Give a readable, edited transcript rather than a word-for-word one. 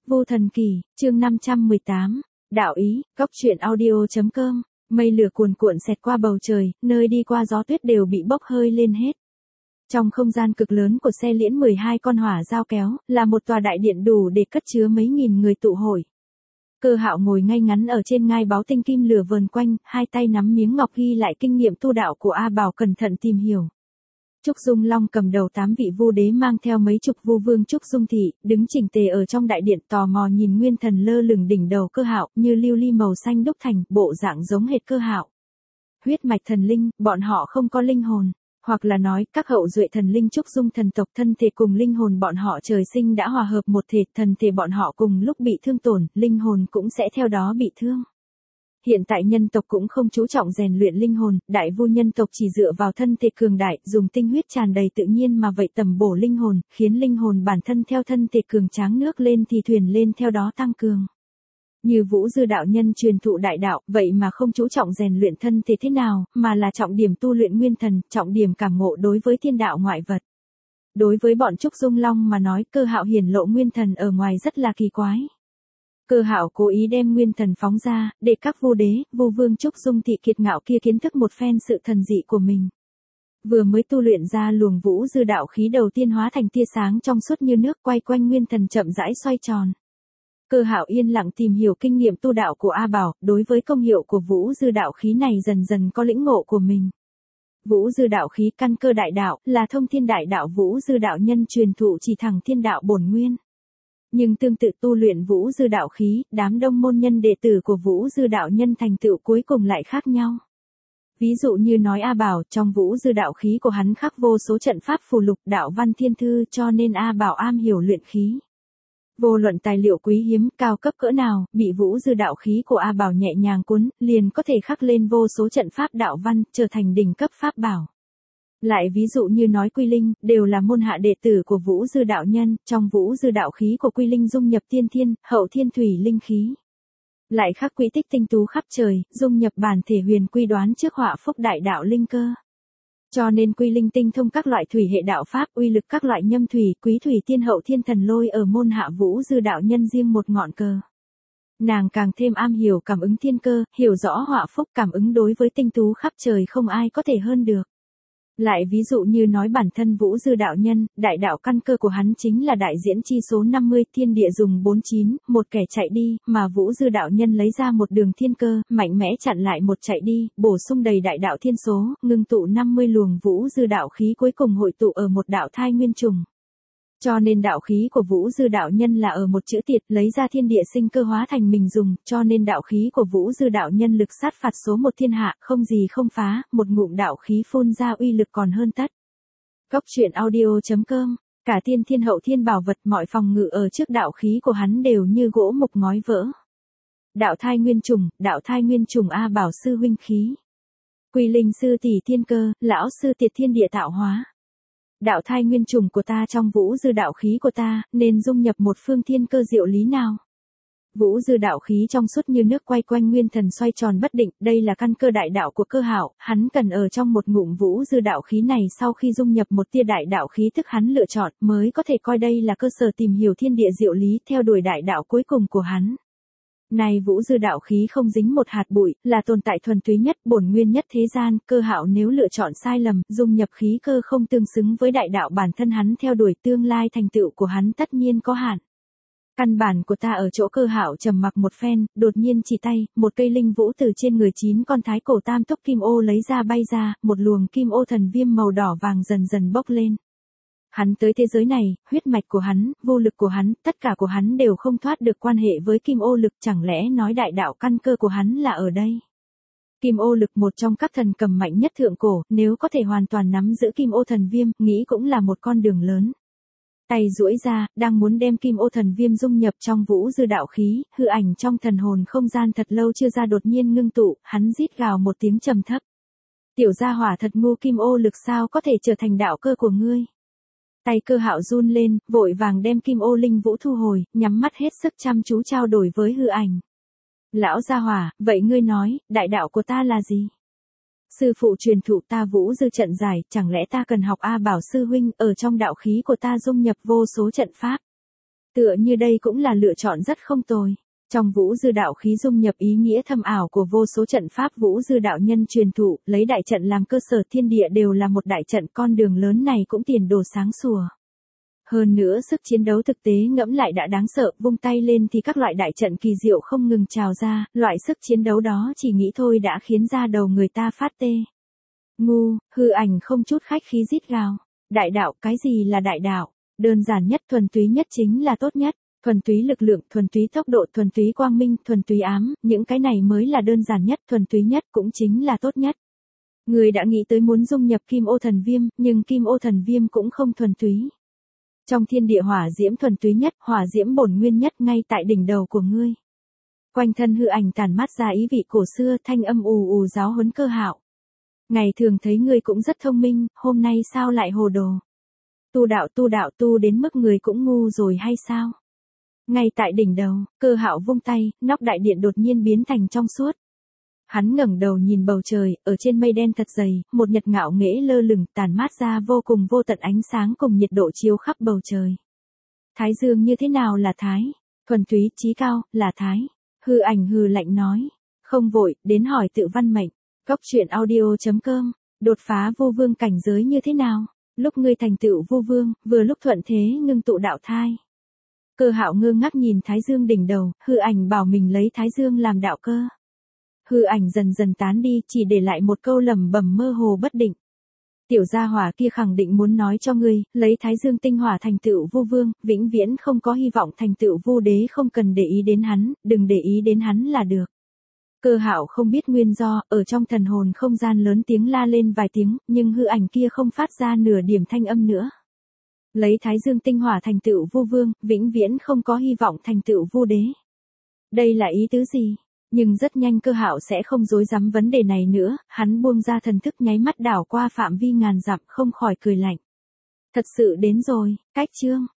Vô Thần Kỳ, chương 518, đạo ý, góc truyện audio.com, mây lửa cuồn cuộn xẹt qua bầu trời, nơi đi qua gió tuyết đều bị bốc hơi lên hết. Trong không gian cực lớn của xe liễn 12 con hỏa dao kéo, là một tòa đại điện đủ để cất chứa mấy nghìn người tụ hội. Cơ Hạo ngồi ngay ngắn ở trên ngai báu tinh kim lửa vờn quanh, hai tay nắm miếng ngọc ghi lại kinh nghiệm tu đạo của A Bảo cẩn thận tìm hiểu. Trúc Dung Long cầm đầu 8 vị vu đế mang theo mấy chục vu vương Trúc Dung Thị, đứng chỉnh tề ở trong đại điện tò mò nhìn nguyên thần lơ lửng đỉnh đầu Cơ Hạo, như lưu ly màu xanh đúc thành, bộ dạng giống hệt Cơ Hạo. Huyết mạch thần linh, bọn họ không có linh hồn, hoặc là nói, các hậu duệ thần linh Trúc Dung thần tộc thân thể cùng linh hồn bọn họ trời sinh đã hòa hợp một thể, thần thể bọn họ cùng lúc bị thương tổn, linh hồn cũng sẽ theo đó bị thương. Hiện tại nhân tộc cũng không chú trọng rèn luyện linh hồn, đại vu nhân tộc chỉ dựa vào thân thể cường đại, dùng tinh huyết tràn đầy tự nhiên mà vậy tầm bổ linh hồn, khiến linh hồn bản thân theo thân thể cường tráng nước lên thì thuyền lên theo đó tăng cường. Như Vũ Dư đạo nhân truyền thụ đại đạo, vậy mà không chú trọng rèn luyện thân thể thế nào, mà là trọng điểm tu luyện nguyên thần, trọng điểm cảm ngộ đối với thiên đạo ngoại vật. Đối với bọn Trúc Dung Long mà nói, Cơ Hạo hiển lộ nguyên thần ở ngoài rất là kỳ quái. Cơ Hạo cố ý đem nguyên thần phóng ra, để các vu đế, vu vương Trúc Dung Thị kiệt ngạo kia kiến thức một phen sự thần dị của mình. Vừa mới tu luyện ra luồng Vũ Dư đạo khí đầu tiên hóa thành tia sáng trong suốt như nước quay quanh nguyên thần chậm rãi xoay tròn. Cơ Hạo yên lặng tìm hiểu kinh nghiệm tu đạo của A Bảo, đối với công hiệu của Vũ Dư đạo khí này dần dần có lĩnh ngộ của mình. Vũ Dư đạo khí căn cơ đại đạo, là thông thiên đại đạo Vũ Dư đạo nhân truyền thụ chỉ thẳng thiên đạo bổn nguyên. Nhưng tương tự tu luyện Vũ Dư đạo khí, đám đông môn nhân đệ tử của Vũ Dư đạo nhân thành tựu cuối cùng lại khác nhau. Ví dụ như nói A Bảo, trong Vũ Dư đạo khí của hắn khắc vô số trận pháp phù lục đạo văn thiên thư, cho nên A Bảo am hiểu luyện khí. Vô luận tài liệu quý hiếm, cao cấp cỡ nào, bị Vũ Dư đạo khí của A Bảo nhẹ nhàng cuốn, liền có thể khắc lên vô số trận pháp đạo văn, trở thành đỉnh cấp pháp bảo. Lại ví dụ như nói Quy Linh, đều là môn hạ đệ tử của Vũ Dư đạo nhân, trong Vũ Dư đạo khí của Quy Linh dung nhập tiên thiên, hậu thiên thủy linh khí. Lại khắc quỹ tích tinh tú khắp trời, dung nhập bản thể huyền quy đoán trước họa phúc đại đạo linh cơ. Cho nên Quy Linh tinh thông các loại thủy hệ đạo pháp, uy lực các loại nhâm thủy, quý thủy tiên hậu thiên thần lôi ở môn hạ Vũ Dư đạo nhân riêng một ngọn cờ. Nàng càng thêm am hiểu cảm ứng thiên cơ, hiểu rõ họa phúc cảm ứng đối với tinh tú khắp trời không ai có thể hơn được. Lại ví dụ như nói bản thân Vũ Dư đạo nhân, đại đạo căn cơ của hắn chính là đại diễn chi số 50, thiên địa dùng 49, một kẻ chạy đi, mà Vũ Dư đạo nhân lấy ra một đường thiên cơ, mạnh mẽ chặn lại một chạy đi, bổ sung đầy đại đạo thiên số, ngưng tụ 50 luồng Vũ Dư đạo khí cuối cùng hội tụ ở một đạo thai nguyên trùng. Cho nên đạo khí của Vũ Dư đạo nhân là ở một chữ tiệt, lấy ra thiên địa sinh cơ hóa thành mình dùng, cho nên đạo khí của Vũ Dư đạo nhân lực sát phạt số một thiên hạ, không gì không phá, một ngụm đạo khí phun ra uy lực còn hơn tất. Góc truyện audio.com, cả tiên thiên hậu thiên bảo vật mọi phòng ngự ở trước đạo khí của hắn đều như gỗ mục ngói vỡ. Đạo thai nguyên trùng A Bảo sư huynh khí. Quy Linh sư tỷ thiên cơ, lão sư tiệt thiên địa tạo hóa. Đạo thai nguyên trùng của ta trong Vũ Dư đạo khí của ta, nên dung nhập một phương thiên cơ diệu lý nào? Vũ Dư đạo khí trong suốt như nước quay quanh nguyên thần xoay tròn bất định, đây là căn cơ đại đạo của Cơ Hạo, hắn cần ở trong một ngụm Vũ Dư đạo khí này sau khi dung nhập một tia đại đạo khí thức hắn lựa chọn, mới có thể coi đây là cơ sở tìm hiểu thiên địa diệu lý, theo đuổi đại đạo cuối cùng của hắn. Này Vũ Dư đạo khí không dính một hạt bụi, là tồn tại thuần túy nhất, bổn nguyên nhất thế gian, Cơ Hạo nếu lựa chọn sai lầm, dung nhập khí cơ không tương xứng với đại đạo bản thân hắn theo đuổi, tương lai thành tựu của hắn tất nhiên có hạn. Căn bản của ta ở chỗ Cơ Hạo trầm mặc một phen, đột nhiên chỉ tay, một cây linh vũ từ trên người 9 con thái cổ tam túc kim ô lấy ra bay ra, một luồng kim ô thần viêm màu đỏ vàng dần dần bốc lên. Hắn tới thế giới này, huyết mạch của hắn, vô lực của hắn, tất cả của hắn đều không thoát được quan hệ với kim ô lực, chẳng lẽ nói đại đạo căn cơ của hắn là ở đây. Kim ô lực một trong các thần cầm mạnh nhất thượng cổ, nếu có thể hoàn toàn nắm giữ kim ô thần viêm, nghĩ cũng là một con đường lớn. Tay duỗi ra, đang muốn đem kim ô thần viêm dung nhập trong Vũ Dư đạo khí, hư ảnh trong thần hồn không gian thật lâu chưa ra đột nhiên ngưng tụ, hắn rít gào một tiếng trầm thấp. Tiểu gia hỏa thật ngu, kim ô lực sao có thể trở thành đạo cơ của ngươi. Tay Cơ Hạo run lên, vội vàng đem kim ô linh vũ thu hồi, nhắm mắt hết sức chăm chú trao đổi với hư ảnh. Lão gia hỏa, vậy ngươi nói, đại đạo của ta là gì? Sư phụ truyền thụ ta Vũ Dư trận giải, chẳng lẽ ta cần học A Bảo sư huynh, ở trong đạo khí của ta dung nhập vô số trận pháp. Tựa như đây cũng là lựa chọn rất không tồi. Trong vũ dư đạo khí dung nhập ý nghĩa thâm ảo của vô số trận pháp vũ dư đạo nhân truyền thụ, lấy đại trận làm cơ sở thiên địa đều là một đại trận, con đường lớn này cũng tiền đồ sáng sủa. Hơn nữa sức chiến đấu thực tế ngẫm lại đã đáng sợ, vung tay lên thì các loại đại trận kỳ diệu không ngừng trào ra, loại sức chiến đấu đó chỉ nghĩ thôi đã khiến da đầu người ta phát tê. Ngu, hư ảnh không chút khách khí rít gào. Đại đạo, cái gì là đại đạo? Đơn giản nhất, thuần túy nhất chính là tốt nhất. Thuần túy lực lượng, thuần túy tốc độ, thuần túy quang minh, thuần túy ám, những cái này mới là đơn giản nhất, thuần túy nhất cũng chính là tốt nhất. Người đã nghĩ tới muốn dung nhập kim ô thần viêm, nhưng kim ô thần viêm cũng không thuần túy. Trong thiên địa hỏa diễm thuần túy nhất, hỏa diễm bổn nguyên nhất ngay tại đỉnh đầu của ngươi. Quanh thân hư ảnh tản mát ra ý vị cổ xưa, thanh âm ù ù giáo huấn Cơ Hạo. Ngày thường thấy ngươi cũng rất thông minh, hôm nay sao lại hồ đồ? Tu đạo tu đến mức người cũng ngu rồi hay sao? Ngay tại đỉnh đầu, Cơ Hạo vung tay, nóc đại điện đột nhiên biến thành trong suốt. Hắn ngẩng đầu nhìn bầu trời, ở trên mây đen thật dày, một nhật ngạo nghễ lơ lửng, tản mát ra vô cùng vô tận ánh sáng cùng nhiệt độ chiếu khắp bầu trời. Thái dương như thế nào là thái? Thuần túy chí cao, là thái. Hư ảnh hừ lạnh nói. Không vội, đến hỏi tự văn mệnh. Góc truyện audio.com. Đột phá vô vương cảnh giới như thế nào? Lúc ngươi thành tựu vô vương, vừa lúc thuận thế ngưng tụ đạo thai. Cơ Hạo ngơ ngác nhìn thái dương đỉnh đầu, hư ảnh bảo mình lấy thái dương làm đạo cơ. Hư ảnh dần dần tán đi, chỉ để lại một câu lẩm bẩm mơ hồ bất định. Tiểu gia hỏa kia khẳng định muốn nói cho ngươi, lấy thái dương tinh hỏa thành tựu vô vương, vĩnh viễn không có hy vọng thành tựu vô đế, không cần để ý đến hắn, đừng để ý đến hắn là được. Cơ Hạo không biết nguyên do, ở trong thần hồn không gian lớn tiếng la lên vài tiếng, nhưng hư ảnh kia không phát ra nửa điểm thanh âm nữa. Lấy thái dương tinh hỏa thành tựu vô vương, vĩnh viễn không có hy vọng thành tựu vô đế. Đây là ý tứ gì? Nhưng rất nhanh Cơ Hạo sẽ không dối dám vấn đề này nữa, hắn buông ra thần thức nháy mắt đảo qua phạm vi ngàn dặm, không khỏi cười lạnh. Thật sự đến rồi, cách chương.